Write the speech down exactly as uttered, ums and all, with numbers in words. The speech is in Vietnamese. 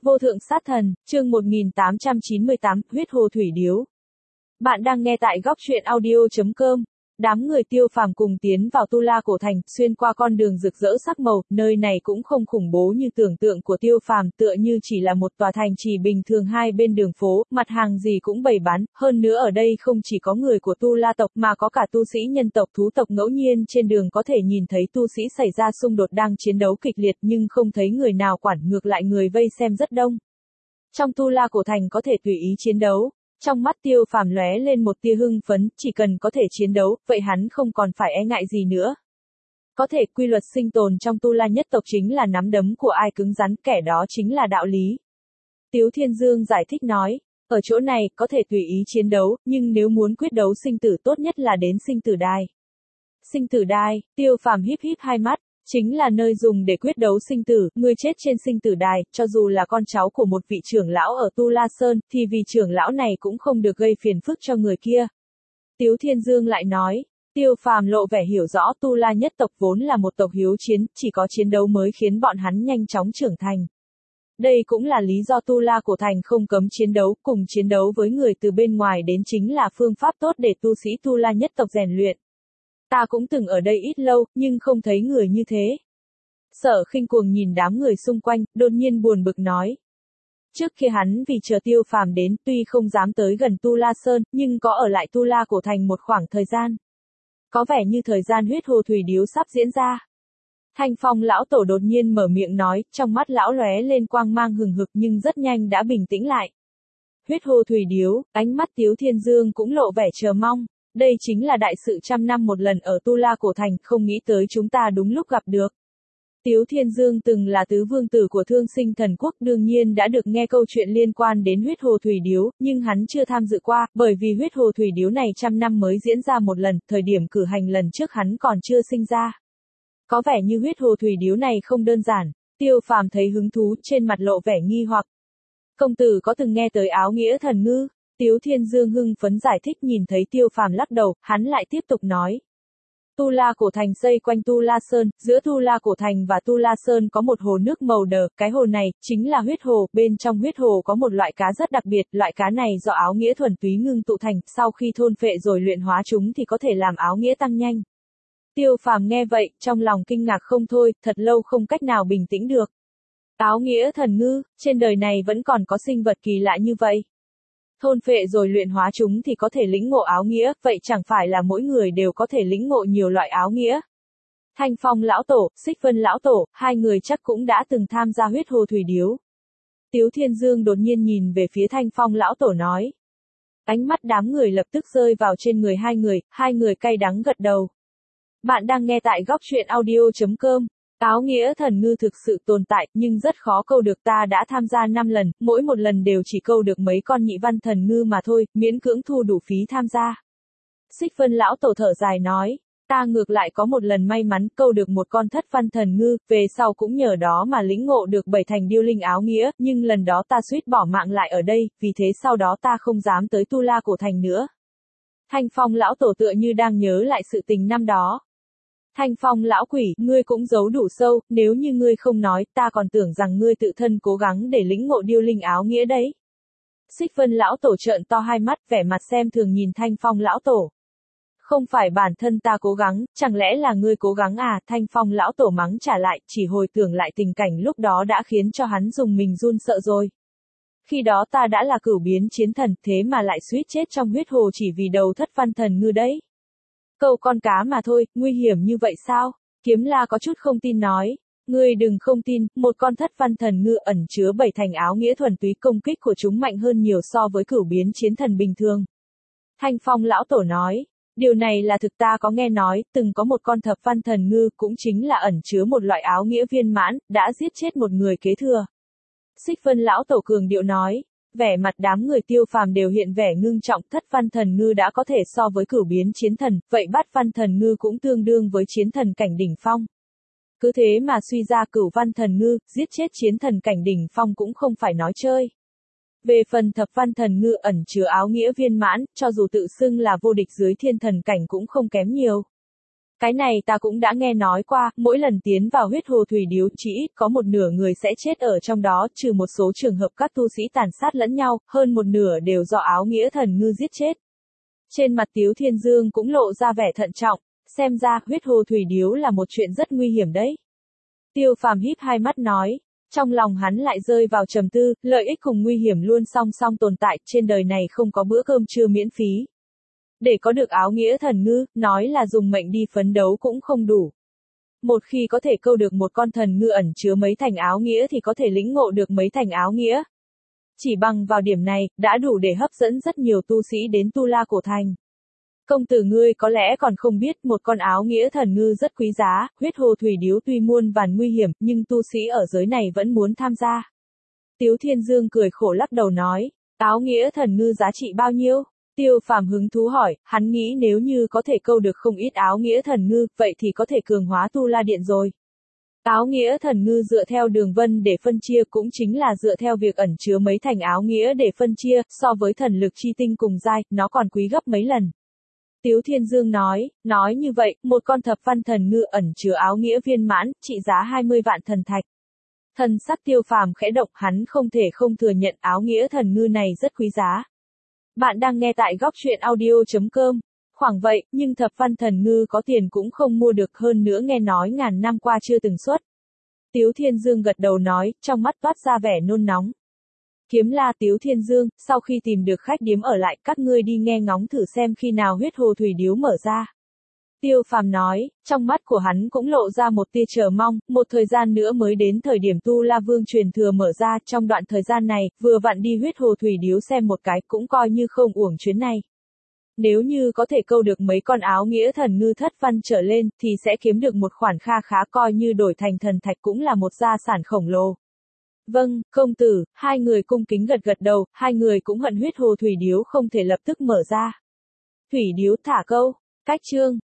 Vô thượng sát thần, chương một nghìn tám trăm chín mươi tám, huyết hồ thủy điếu. Bạn đang nghe tại góc truyện audio.com. Đám người Tiêu Phàm cùng tiến vào Tu La cổ thành, xuyên qua con đường rực rỡ sắc màu, nơi này cũng không khủng bố như tưởng tượng của Tiêu Phàm, tựa như chỉ là một tòa thành trì bình thường hai bên đường phố, mặt hàng gì cũng bày bán, hơn nữa ở đây không chỉ có người của Tu La tộc mà có cả tu sĩ nhân tộc thú tộc, ngẫu nhiên trên đường có thể nhìn thấy tu sĩ xảy ra xung đột đang chiến đấu kịch liệt nhưng không thấy người nào quản, ngược lại người vây xem rất đông. Trong Tu La cổ thành có thể tùy ý chiến đấu. Trong mắt Tiêu Phàm lóe lên một tia hưng phấn, chỉ cần có thể chiến đấu, vậy hắn không còn phải e ngại gì nữa. Có thể quy luật sinh tồn trong Tu La nhất tộc chính là nắm đấm của ai cứng rắn kẻ đó chính là đạo lý. Tiếu Thiên Dương giải thích nói, ở chỗ này có thể tùy ý chiến đấu, nhưng nếu muốn quyết đấu sinh tử tốt nhất là đến sinh tử đài. Sinh tử đài, Tiêu Phàm híp híp hai mắt. Chính là nơi dùng để quyết đấu sinh tử, người chết trên sinh tử đài, cho dù là con cháu của một vị trưởng lão ở Tu La Sơn, thì vì trưởng lão này cũng không được gây phiền phức cho người kia. Tiếu Thiên Dương lại nói, Tiêu Phàm lộ vẻ hiểu rõ Tu La nhất tộc vốn là một tộc hiếu chiến, chỉ có chiến đấu mới khiến bọn hắn nhanh chóng trưởng thành. Đây cũng là lý do Tu La cổ thành không cấm chiến đấu, cùng chiến đấu với người từ bên ngoài đến chính là phương pháp tốt để tu sĩ Tu La nhất tộc rèn luyện. Ta cũng từng ở đây ít lâu, nhưng không thấy người như thế. Sở Khinh Cuồng nhìn đám người xung quanh, đột nhiên buồn bực nói. Trước khi hắn vì chờ Tiêu Phàm đến, tuy không dám tới gần Tu La Sơn, nhưng có ở lại Tu La cổ thành một khoảng thời gian. Có vẻ như thời gian huyết hồ thủy điếu sắp diễn ra. Thanh Phong lão tổ đột nhiên mở miệng nói, trong mắt lão lóe lên quang mang hừng hực nhưng rất nhanh đã bình tĩnh lại. Huyết hồ thủy điếu, ánh mắt Tiếu Thiên Dương cũng lộ vẻ chờ mong. Đây chính là đại sự trăm năm một lần ở Tu La cổ thành, không nghĩ tới chúng ta đúng lúc gặp được. Tiếu Thiên Dương từng là tứ vương tử của Thương Sinh Thần Quốc, đương nhiên đã được nghe câu chuyện liên quan đến huyết hồ thủy điếu, nhưng hắn chưa tham dự qua, bởi vì huyết hồ thủy điếu này trăm năm mới diễn ra một lần, thời điểm cử hành lần trước hắn còn chưa sinh ra. Có vẻ như huyết hồ thủy điếu này không đơn giản. Tiêu Phàm thấy hứng thú, trên mặt lộ vẻ nghi hoặc. Công tử có từng nghe tới áo nghĩa thần ngư? Tiếu Thiên Dương hưng phấn giải thích, nhìn thấy Tiêu Phàm lắc đầu, hắn lại tiếp tục nói. Tu La cổ thành xây quanh Tu La Sơn, giữa Tu La cổ thành và Tu La Sơn có một hồ nước màu đờ, cái hồ này chính là huyết hồ, bên trong huyết hồ có một loại cá rất đặc biệt, loại cá này do áo nghĩa thuần túy ngưng tụ thành, sau khi thôn phệ rồi luyện hóa chúng thì có thể làm áo nghĩa tăng nhanh. Tiêu Phàm nghe vậy, trong lòng kinh ngạc không thôi, thật lâu không cách nào bình tĩnh được. Áo nghĩa thần ngư, trên đời này vẫn còn có sinh vật kỳ lạ như vậy. Thôn phệ rồi luyện hóa chúng thì có thể lĩnh ngộ áo nghĩa, vậy chẳng phải là mỗi người đều có thể lĩnh ngộ nhiều loại áo nghĩa. Thanh Phong lão tổ, Xích Vân lão tổ, hai người chắc cũng đã từng tham gia huyết hồ thủy điếu. Tiếu Thiên Dương đột nhiên nhìn về phía Thanh Phong lão tổ nói. Ánh mắt đám người lập tức rơi vào trên người hai người, hai người cay đắng gật đầu. Bạn đang nghe tại góc truyện audio.com. Áo nghĩa thần ngư thực sự tồn tại, nhưng rất khó câu được, ta đã tham gia năm lần, mỗi một lần đều chỉ câu được mấy con nhị văn thần ngư mà thôi, miễn cưỡng thu đủ phí tham gia. Xích Vân lão tổ thở dài nói, ta ngược lại có một lần may mắn câu được một con thất văn thần ngư, về sau cũng nhờ đó mà lĩnh ngộ được bảy thành điêu linh áo nghĩa, nhưng lần đó ta suýt bỏ mạng lại ở đây, vì thế sau đó ta không dám tới Tu La cổ thành nữa. Thanh Phong lão tổ tựa như đang nhớ lại sự tình năm đó. Thanh Phong lão quỷ, ngươi cũng giấu đủ sâu, nếu như ngươi không nói, ta còn tưởng rằng ngươi tự thân cố gắng để lĩnh ngộ điêu linh áo nghĩa đấy. Xích Vân lão tổ trợn to hai mắt, vẻ mặt xem thường nhìn Thanh Phong lão tổ. Không phải bản thân ta cố gắng, chẳng lẽ là ngươi cố gắng à? Thanh Phong lão tổ mắng trả lại, chỉ hồi tưởng lại tình cảnh lúc đó đã khiến cho hắn dùng mình run sợ rồi. Khi đó ta đã là cửu biến chiến thần, thế mà lại suýt chết trong huyết hồ chỉ vì đầu thất văn thần ngư đấy. Câu con cá mà thôi, nguy hiểm như vậy sao? Kiếm La có chút không tin nói. Ngươi đừng không tin, một con thất văn thần ngư ẩn chứa bảy thành áo nghĩa thuần túy, công kích của chúng mạnh hơn nhiều so với cửu biến chiến thần bình thường. Thanh Phong lão tổ nói. Điều này là thực, ta có nghe nói, từng có một con thập văn thần ngư cũng chính là ẩn chứa một loại áo nghĩa viên mãn, đã giết chết một người kế thừa. Xích Vân lão tổ cường điệu nói. Vẻ mặt đám người Tiêu Phàm đều hiện vẻ ngưng trọng, thất văn thần ngư đã có thể so với cửu biến chiến thần, vậy bát văn thần ngư cũng tương đương với chiến thần cảnh đỉnh phong. Cứ thế mà suy ra cửu văn thần ngư, giết chết chiến thần cảnh đỉnh phong cũng không phải nói chơi. Về phần thập văn thần ngư ẩn chứa áo nghĩa viên mãn, cho dù tự xưng là vô địch dưới thiên thần cảnh cũng không kém nhiều. Cái này ta cũng đã nghe nói qua, mỗi lần tiến vào huyết hồ thủy điếu chỉ ít có một nửa người sẽ chết ở trong đó, trừ một số trường hợp các tu sĩ tàn sát lẫn nhau, hơn một nửa đều do áo nghĩa thần ngư giết chết. Trên mặt Tiếu Thiên Dương cũng lộ ra vẻ thận trọng, xem ra huyết hồ thủy điếu là một chuyện rất nguy hiểm đấy. Tiêu Phàm híp hai mắt nói, trong lòng hắn lại rơi vào trầm tư, lợi ích cùng nguy hiểm luôn song song tồn tại, trên đời này không có bữa cơm trưa miễn phí. Để có được áo nghĩa thần ngư, nói là dùng mệnh đi phấn đấu cũng không đủ. Một khi có thể câu được một con thần ngư ẩn chứa mấy thành áo nghĩa thì có thể lĩnh ngộ được mấy thành áo nghĩa. Chỉ bằng vào điểm này, đã đủ để hấp dẫn rất nhiều tu sĩ đến Tu La Cổ Thành. Công tử ngươi có lẽ còn không biết, một con áo nghĩa thần ngư rất quý giá, huyết hồ thủy điếu tuy muôn vàn nguy hiểm, nhưng tu sĩ ở giới này vẫn muốn tham gia. Tiếu Thiên Dương cười khổ lắc đầu nói, áo nghĩa thần ngư giá trị bao nhiêu? Tiêu Phàm hứng thú hỏi, hắn nghĩ nếu như có thể câu được không ít áo nghĩa thần ngư, vậy thì có thể cường hóa Tu La Điện rồi. Áo nghĩa thần ngư dựa theo đường vân để phân chia cũng chính là dựa theo việc ẩn chứa mấy thành áo nghĩa để phân chia, so với thần lực chi tinh cùng giai, nó còn quý gấp mấy lần. Tiếu Thiên Dương nói, nói như vậy, một con thập văn thần ngư ẩn chứa áo nghĩa viên mãn, trị giá hai mươi vạn thần thạch. Thần sắc Tiêu Phàm khẽ động, hắn không thể không thừa nhận áo nghĩa thần ngư này rất quý giá. Bạn đang nghe tại góc truyện audio chấm com. Khoảng vậy, nhưng thập văn thần ngư có tiền cũng không mua được, hơn nữa nghe nói ngàn năm qua chưa từng xuất. Tiếu Thiên Dương gật đầu nói, trong mắt toát ra vẻ nôn nóng. Kiếm La Tiếu Thiên Dương, sau khi tìm được khách điếm ở lại, các ngươi đi nghe ngóng thử xem khi nào huyết hồ thủy điếu mở ra. Tiêu Phàm nói, trong mắt của hắn cũng lộ ra một tia chờ mong, một thời gian nữa mới đến thời điểm Tu La Vương truyền thừa mở ra, trong đoạn thời gian này, vừa vặn đi huyết hồ thủy điếu xem một cái, cũng coi như không uổng chuyến này. Nếu như có thể câu được mấy con áo nghĩa thần ngư thất văn trở lên, thì sẽ kiếm được một khoản kha khá, coi như đổi thành thần thạch cũng là một gia sản khổng lồ. Vâng, công tử, hai người cung kính gật gật đầu, hai người cũng hận huyết hồ thủy điếu không thể lập tức mở ra. Thủy điếu thả câu, cách chương.